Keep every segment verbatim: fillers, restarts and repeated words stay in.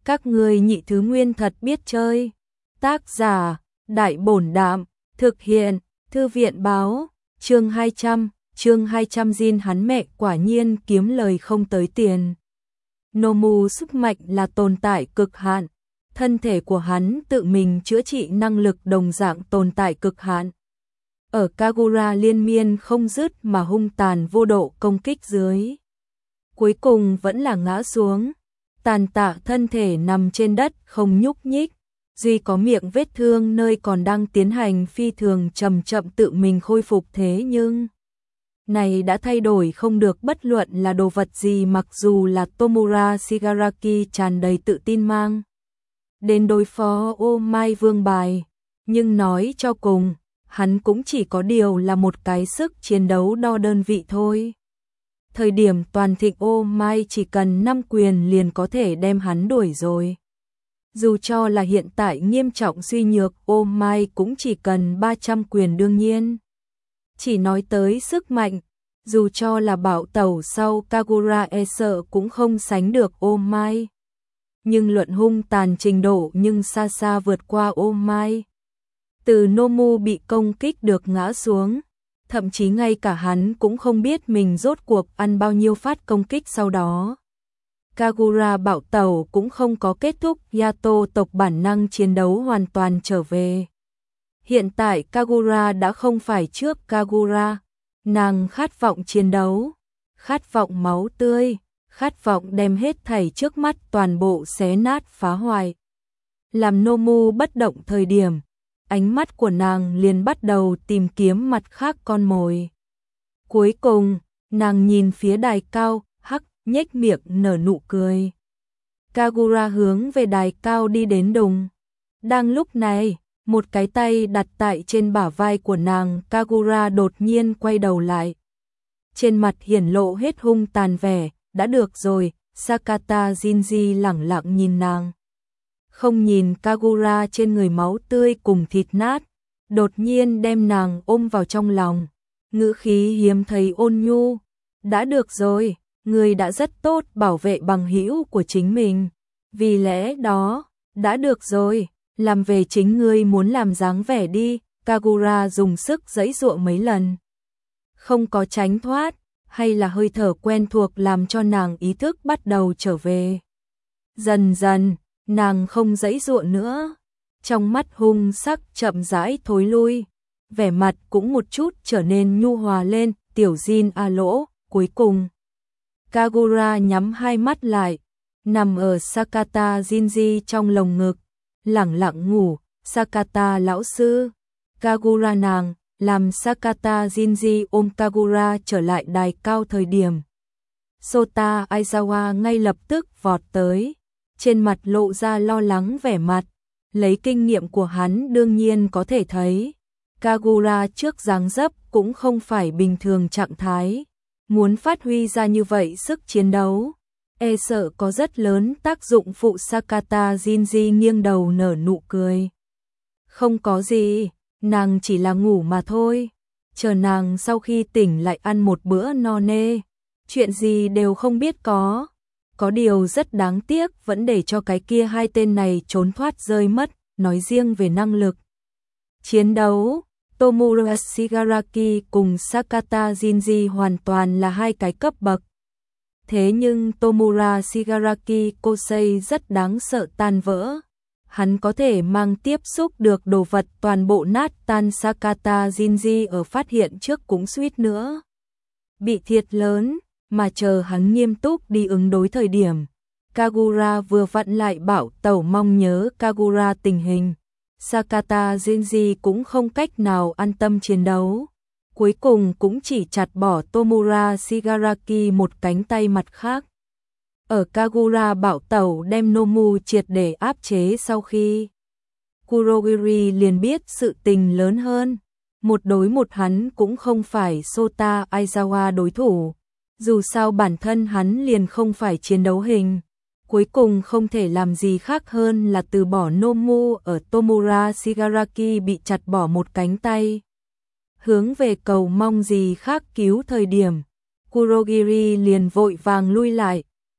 Các ngươi nhị thứ nguyên thật biết chơi. Tác giả, Đại Bổn Đạm, thực hiện, Thư viện báo, chương hai trăm, chương hai trăm Jin hắn mẹ quả nhiên kiếm lời không tới tiền. Nomu sức mạnh là tồn tại cực hạn, thân thể của hắn tự mình chữa trị năng lực đồng dạng tồn tại cực hạn. Ở Kagura liên miên không dứt mà hung tàn vô độ công kích dưới. Cuối cùng vẫn là ngã xuống, tàn tạ thân thể nằm trên đất không nhúc nhích, duy có miệng vết thương nơi còn đang tiến hành phi thường chậm chậm tự mình khôi phục thế nhưng này đã thay đổi không được bất luận là đồ vật gì mặc dù là Tomura Shigaraki tràn đầy tự tin mang đến đối phó ô mai vương bài, nhưng nói cho cùng, hắn cũng chỉ có điều là một cái sức chiến đấu đo đơn vị thôi. Thời điểm toàn thịnh ô mai chỉ cần năm quyền liền có thể đem hắn đuổi rồi. Dù cho là hiện tại nghiêm trọng suy nhược ô mai cũng chỉ cần ba trăm quyền đương nhiên. Chỉ nói tới sức mạnh, dù cho là bảo tẩu sau Kagura e sợ cũng không sánh được ô mai. Nhưng luận hung tàn trình độ nhưng xa xa vượt qua ô mai. Từ Nomu bị công kích được ngã xuống, thậm chí ngay cả hắn cũng không biết mình rốt cuộc ăn bao nhiêu phát công kích sau đó. Kagura bạo tẩu cũng không có kết thúc, Yato tộc bản năng chiến đấu hoàn toàn trở về. Hiện tại Kagura đã không phải trước Kagura, nàng khát vọng chiến đấu, khát vọng máu tươi, khát vọng đem hết thảy trước mắt toàn bộ xé nát phá hoại. Làm Nomu bất động thời điểm, ánh mắt của nàng liền bắt đầu tìm kiếm mặt khác con mồi. Cuối cùng, nàng nhìn phía đài cao, hắc, nhếch miệng nở nụ cười. Kagura hướng về đài cao đi đến đùng. Đang lúc này, một cái tay đặt tại trên bả vai của nàng, Kagura đột nhiên quay đầu lại. Trên mặt hiển lộ hết hung tàn vẻ, đã được rồi, Sakata Jinji lẳng lặng nhìn nàng. Không nhìn Kagura trên người máu tươi cùng thịt nát, đột nhiên đem nàng ôm vào trong lòng, ngữ khí hiếm thấy ôn nhu. Đã được rồi, người đã rất tốt bảo vệ bằng hữu của chính mình. Vì lẽ đó, đã được rồi, làm về chính ngươi muốn làm dáng vẻ đi. Kagura dùng sức giãy giụa mấy lần. Không có tránh thoát, hay là hơi thở quen thuộc làm cho nàng ý thức bắt đầu trở về. Dần dần, nàng không giãy giụa nữa, trong mắt hung sắc chậm rãi thối lui, vẻ mặt cũng một chút trở nên nhu hòa lên. Tiểu Jin a lỗ, cuối cùng Kagura nhắm hai mắt lại, nằm ở Sakata Jinji trong lồng ngực, lẳng lặng ngủ. Sakata lão sư, Kagura nàng, làm Sakata Jinji ôm Kagura trở lại đài cao thời điểm. Sota Aizawa ngay lập tức vọt tới, trên mặt lộ ra lo lắng vẻ mặt, lấy kinh nghiệm của hắn đương nhiên có thể thấy. Kagura trước dáng dấp cũng không phải bình thường trạng thái, muốn phát huy ra như vậy sức chiến đấu, e sợ có rất lớn tác dụng phụ. Sakata Jinji nghiêng đầu nở nụ cười. Không có gì, nàng chỉ là ngủ mà thôi, chờ nàng sau khi tỉnh lại ăn một bữa no nê, chuyện gì đều không biết có. Có điều rất đáng tiếc vẫn để cho cái kia hai tên này trốn thoát rơi mất, nói riêng về năng lực chiến đấu. Tomura Shigaraki cùng Sakata Jinji hoàn toàn là hai cái cấp bậc. Thế nhưng Tomura Shigaraki Kosei rất đáng sợ tan vỡ. Hắn có thể mang tiếp xúc được đồ vật toàn bộ nát tan. Sakata Jinji ở phát hiện trước cũng suýt nữa bị thiệt lớn, mà chờ hắn nghiêm túc đi ứng đối thời điểm. Kagura vừa vặn lại bảo tẩu mong nhớ Kagura tình hình. Sakata Jinji cũng không cách nào an tâm chiến đấu, cuối cùng cũng chỉ chặt bỏ Tomura Shigaraki một cánh tay. Mặt khác, ở Kagura bảo tẩu đem Nomu triệt để áp chế sau khi, Kurogiri liền biết sự tình lớn hơn, một đối một hắn cũng không phải Sota Aizawa đối thủ, dù sao bản thân hắn liền không phải chiến đấu hình. Cuối cùng không thể làm gì khác hơn là từ bỏ Nomu ở Tomura Shigaraki bị chặt bỏ một cánh tay. Hướng về cầu mong gì khác cứu thời điểm, Kurogiri liền vội vàng lui lại,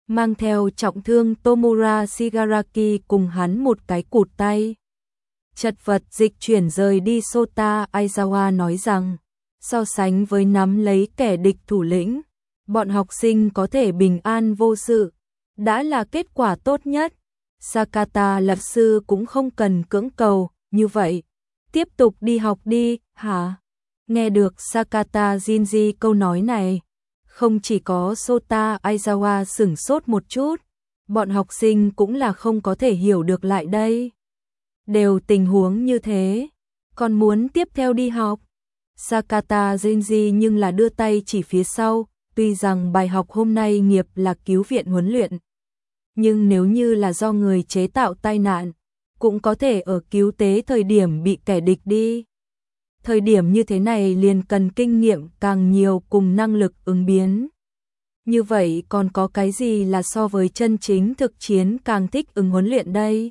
mang theo trọng thương Tomura Shigaraki cùng hắn một cái cụt tay. Chật vật dịch chuyển rời đi. Sota Aizawa nói rằng, so sánh với nắm lấy kẻ địch thủ lĩnh, bọn học sinh có thể bình an vô sự, đã là kết quả tốt nhất. Sakata lập sư cũng không cần cưỡng cầu, như vậy, tiếp tục đi học đi, hả? Nghe được Sakata Shinji câu nói này, không chỉ có Sota Aizawa sửng sốt một chút, bọn học sinh cũng là không có thể hiểu được lại đây. Đều tình huống như thế, còn muốn tiếp theo đi học. Sakata Shinji nhưng là đưa tay chỉ phía sau, tuy rằng bài học hôm nay nghiệp là cứu viện huấn luyện, nhưng nếu như là do người chế tạo tai nạn, cũng có thể ở cứu tế thời điểm bị kẻ địch đi. Thời điểm như thế này liền cần kinh nghiệm càng nhiều cùng năng lực ứng biến. Như vậy còn có cái gì là so với chân chính thực chiến càng thích ứng huấn luyện đây?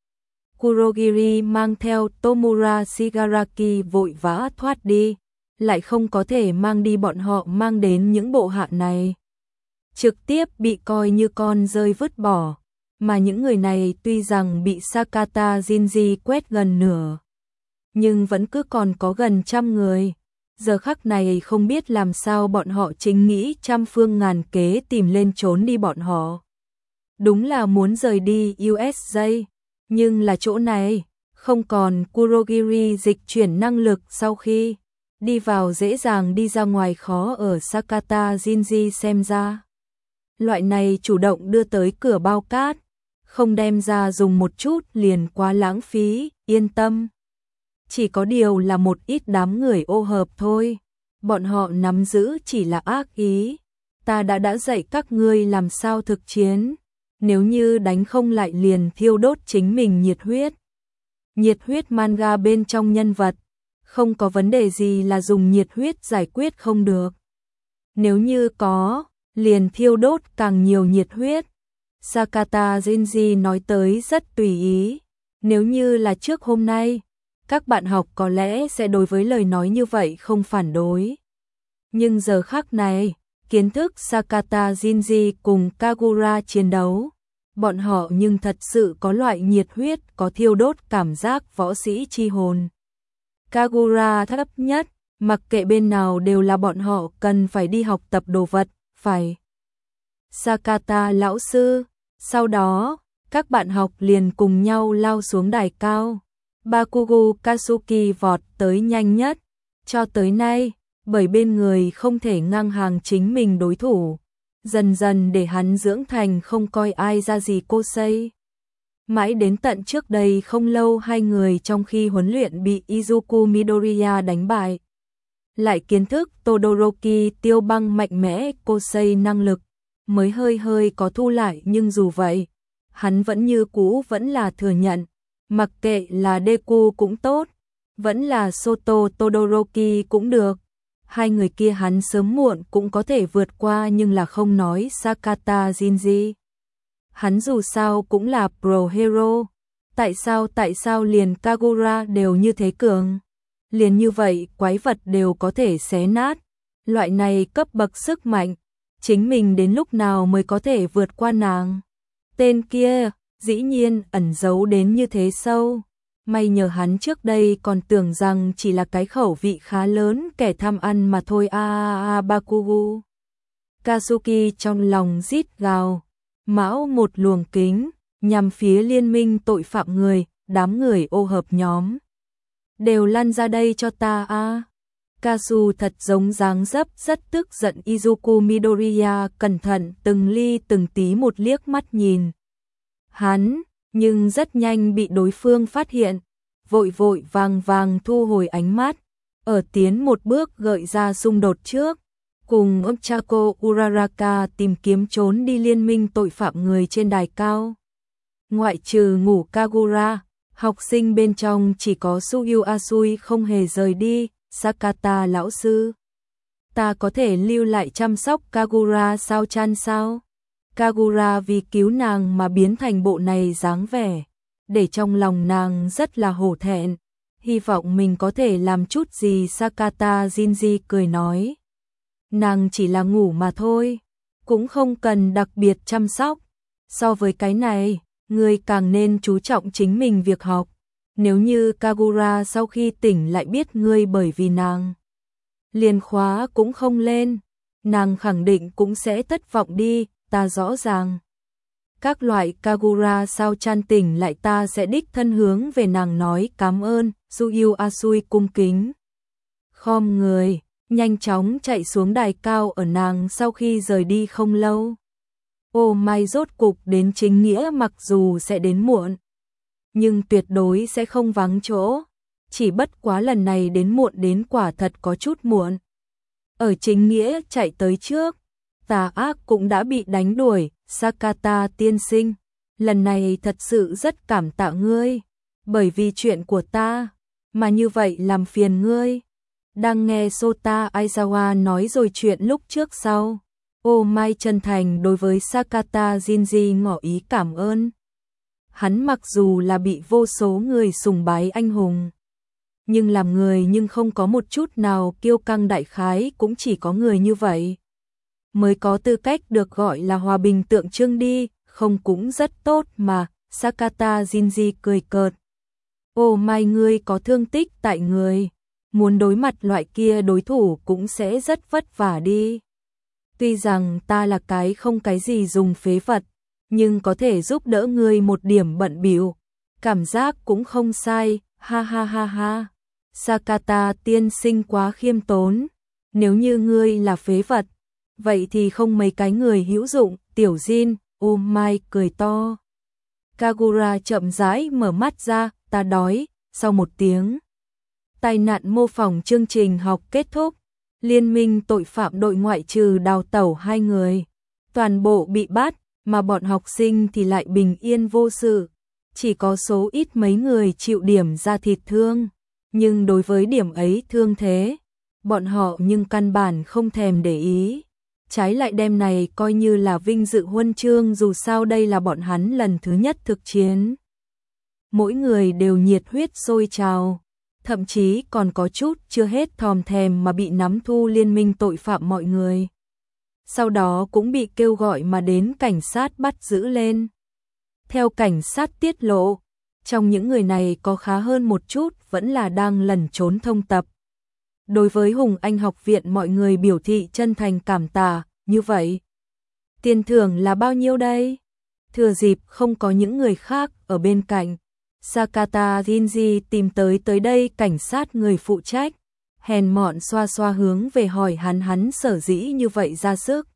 Kurogiri mang theo Tomura Shigaraki vội vã thoát đi, lại không có thể mang đi bọn họ mang đến những bộ hạ này. Trực tiếp bị coi như con rơi vứt bỏ, mà những người này tuy rằng bị Sakata Shinji quét gần nửa, nhưng vẫn cứ còn có gần trăm người. Giờ khắc này không biết làm sao bọn họ chính nghĩ trăm phương ngàn kế tìm lên trốn đi bọn họ. Đúng là muốn rời đi u ét a, nhưng là chỗ này, không còn Kurogiri dịch chuyển năng lực sau khi đi vào dễ dàng đi ra ngoài khó ở Sakata Shinji xem ra. Loại này chủ động đưa tới cửa bao cát, không đem ra dùng một chút liền quá lãng phí, yên tâm. Chỉ có điều là một ít đám người ô hợp thôi, bọn họ nắm giữ chỉ là ác ý. Ta đã đã dạy các ngươi làm sao thực chiến, nếu như đánh không lại liền thiêu đốt chính mình nhiệt huyết. Nhiệt huyết manga bên trong nhân vật, không có vấn đề gì là dùng nhiệt huyết giải quyết không được. Nếu như có, liền thiêu đốt càng nhiều nhiệt huyết. Sakata Shinji nói tới rất tùy ý, nếu như là trước hôm nay, các bạn học có lẽ sẽ đối với lời nói như vậy không phản đối. Nhưng giờ khắc này, kiến thức Sakata Shinji cùng Kagura chiến đấu, bọn họ nhưng thật sự có loại nhiệt huyết có thiêu đốt cảm giác võ sĩ chi hồn. Kagura thấp nhất, mặc kệ bên nào đều là bọn họ cần phải đi học tập đồ vật, phải. Sakata lão sư, sau đó, các bạn học liền cùng nhau lao xuống đài cao. Bakugo Katsuki vọt tới nhanh nhất, cho tới nay, bởi bên người không thể ngang hàng chính mình đối thủ, dần dần để hắn dưỡng thành không coi ai ra gì Kosei. Mãi đến tận trước đây không lâu hai người trong khi huấn luyện bị Izuku Midoriya đánh bại. Lại kiến thức Todoroki tiêu băng mạnh mẽ Kosei năng lực, mới hơi hơi có thu lại nhưng dù vậy, hắn vẫn như cũ vẫn là thừa nhận. Mặc kệ là Deku cũng tốt, vẫn là Soto Todoroki cũng được. Hai người kia hắn sớm muộn cũng có thể vượt qua nhưng là không nói Sakata Shinji. Hắn dù sao cũng là pro hero. Tại sao tại sao liền Kagura đều như thế cường? Liền như vậy quái vật đều có thể xé nát. Loại này cấp bậc sức mạnh, chính mình đến lúc nào mới có thể vượt qua nàng? Tên kia dĩ nhiên ẩn giấu đến như thế sâu. May nhờ hắn trước đây còn tưởng rằng chỉ là cái khẩu vị khá lớn kẻ tham ăn mà thôi. A a a Bakugo Katsuki trong lòng rít gào, mão một luồng kính nhằm phía liên minh tội phạm người, đám người ô hợp nhóm. Đều lăn ra đây cho ta a. Kasu thật giống dáng dấp rất tức giận. Izuku Midoriya cẩn thận từng ly từng tí một liếc mắt nhìn hắn, nhưng rất nhanh bị đối phương phát hiện, vội vội vàng vàng thu hồi ánh mắt, ở tiến một bước gợi ra xung đột trước, cùng Ochako Uraraka tìm kiếm trốn đi liên minh tội phạm người trên đài cao. Ngoại trừ ngủ Kagura, học sinh bên trong chỉ có Suyu Asui không hề rời đi. Sakata lão sư, ta có thể lưu lại chăm sóc Kagura sao chan sao? Kagura vì cứu nàng mà biến thành bộ này dáng vẻ, để trong lòng nàng rất là hổ thẹn, hy vọng mình có thể làm chút gì. Sakata Shinji cười nói, nàng chỉ là ngủ mà thôi, cũng không cần đặc biệt chăm sóc. So với cái này, ngươi càng nên chú trọng chính mình việc học. Nếu như Kagura sau khi tỉnh lại biết ngươi bởi vì nàng liền khóa cũng không lên, nàng khẳng định cũng sẽ thất vọng đi, ta rõ ràng. Các loại Kagura sao chan tỉnh lại ta sẽ đích thân hướng về nàng nói cảm ơn, Suyu Asui cung kính. Khom người, nhanh chóng chạy xuống đài cao ở nàng sau khi rời đi không lâu. Ô mai rốt cục đến chính nghĩa, mặc dù sẽ đến muộn, nhưng tuyệt đối sẽ không vắng chỗ. Chỉ bất quá lần này đến muộn đến quả thật có chút muộn. Ở chính nghĩa chạy tới trước, tà ác cũng đã bị đánh đuổi. Sakata tiên sinh, lần này thật sự rất cảm tạ ngươi, bởi vì chuyện của ta, mà như vậy làm phiền ngươi. Đang nghe Sota Aizawa nói rồi chuyện lúc trước sau, ô mai chân thành đối với Sakata Jinji ngỏ ý cảm ơn. Hắn mặc dù là bị vô số người sùng bái anh hùng, nhưng làm người nhưng không có một chút nào kiêu căng, đại khái cũng chỉ có người như vậy mới có tư cách được gọi là hòa bình tượng trưng đi, không cũng rất tốt mà. Sakata Jinji cười cợt. Ô mai ngươi có thương tích tại người, muốn đối mặt loại kia đối thủ cũng sẽ rất vất vả đi. Tuy rằng ta là cái không cái gì dùng phế vật, nhưng có thể giúp đỡ ngươi một điểm bận bịu, cảm giác cũng không sai, ha ha ha ha. Sakata tiên sinh quá khiêm tốn, nếu như ngươi là phế vật, vậy thì không mấy cái người hữu dụng. Tiểu Jin, ô mai cười to. Kagura chậm rãi mở mắt ra, ta đói. Sau một tiếng tai nạn mô phỏng, chương trình học kết thúc. Liên minh tội phạm đội ngoại trừ đào tẩu hai người, toàn bộ bị bắt, mà bọn học sinh thì lại bình yên vô sự. Chỉ có số ít mấy người chịu điểm ra thịt thương, nhưng đối với điểm ấy thương thế, bọn họ nhưng căn bản không thèm để ý. Trái lại đem này coi như là vinh dự huân chương, dù sao đây là bọn hắn lần thứ nhất thực chiến. Mỗi người đều nhiệt huyết sôi trào, thậm chí còn có chút chưa hết thòm thèm mà bị nắm thu liên minh tội phạm mọi người. Sau đó cũng bị kêu gọi mà đến cảnh sát bắt giữ lên. Theo cảnh sát tiết lộ, trong những người này có khá hơn một chút vẫn là đang lẩn trốn thông tập. Đối với Hùng Anh học viện mọi người biểu thị chân thành cảm tạ. Như vậy, tiền thưởng là bao nhiêu đây? Thừa dịp không có những người khác ở bên cạnh, Sakata Jinji tìm tới tới đây cảnh sát người phụ trách, hèn mọn xoa xoa hướng về hỏi hắn hắn sở dĩ như vậy ra sức.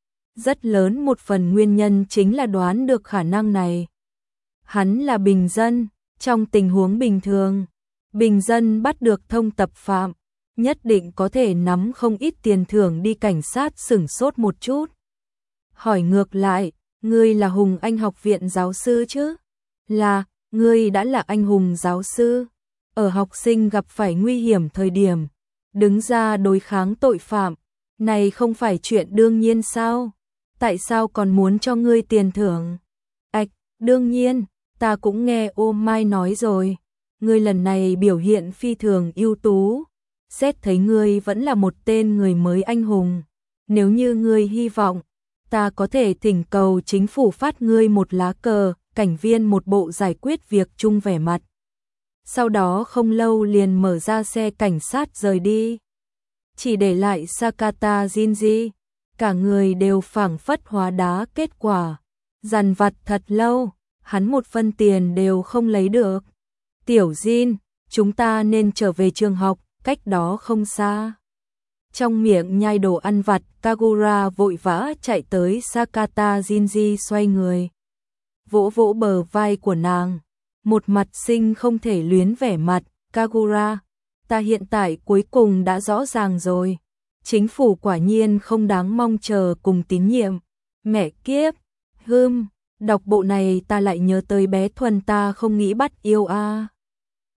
Rất lớn một phần nguyên nhân chính là đoán được khả năng này. Hắn là bình dân, trong tình huống bình thường, bình dân bắt được thông tập phạm, nhất định có thể nắm không ít tiền thưởng đi. Cảnh sát sửng sốt một chút. Hỏi ngược lại, ngươi là Hùng Anh học viện giáo sư chứ? Là, ngươi đã là anh hùng giáo sư. Ở học sinh gặp phải nguy hiểm thời điểm, đứng ra đối kháng tội phạm, này không phải chuyện đương nhiên sao? Tại sao còn muốn cho ngươi tiền thưởng? Ảch, đương nhiên, ta cũng nghe ô mai nói rồi. Ngươi lần này biểu hiện phi thường ưu tú. Xét thấy ngươi vẫn là một tên người mới anh hùng. Nếu như ngươi hy vọng, ta có thể thỉnh cầu chính phủ phát ngươi một lá cờ. Cảnh viên một bộ giải quyết việc chung vẻ mặt. Sau đó không lâu liền mở ra xe cảnh sát rời đi. Chỉ để lại Sakata Jinji. Cả người đều phảng phất hóa đá. Kết quả dằn vặt thật lâu, hắn một phân tiền đều không lấy được. Tiểu Jin, chúng ta nên trở về trường học, cách đó không xa. Trong miệng nhai đồ ăn vặt, Kagura vội vã chạy tới Sakata Jinji, xoay người, vỗ vỗ bờ vai của nàng, một mặt sinh không thể luyến vẻ mặt. Kagura, ta hiện tại cuối cùng đã rõ ràng rồi. Chính phủ quả nhiên không đáng mong chờ cùng tín nhiệm. Mẹ kiếp, hưm, đọc bộ này ta lại nhớ tới bé Thuần, ta không nghĩ bắt yêu a. À.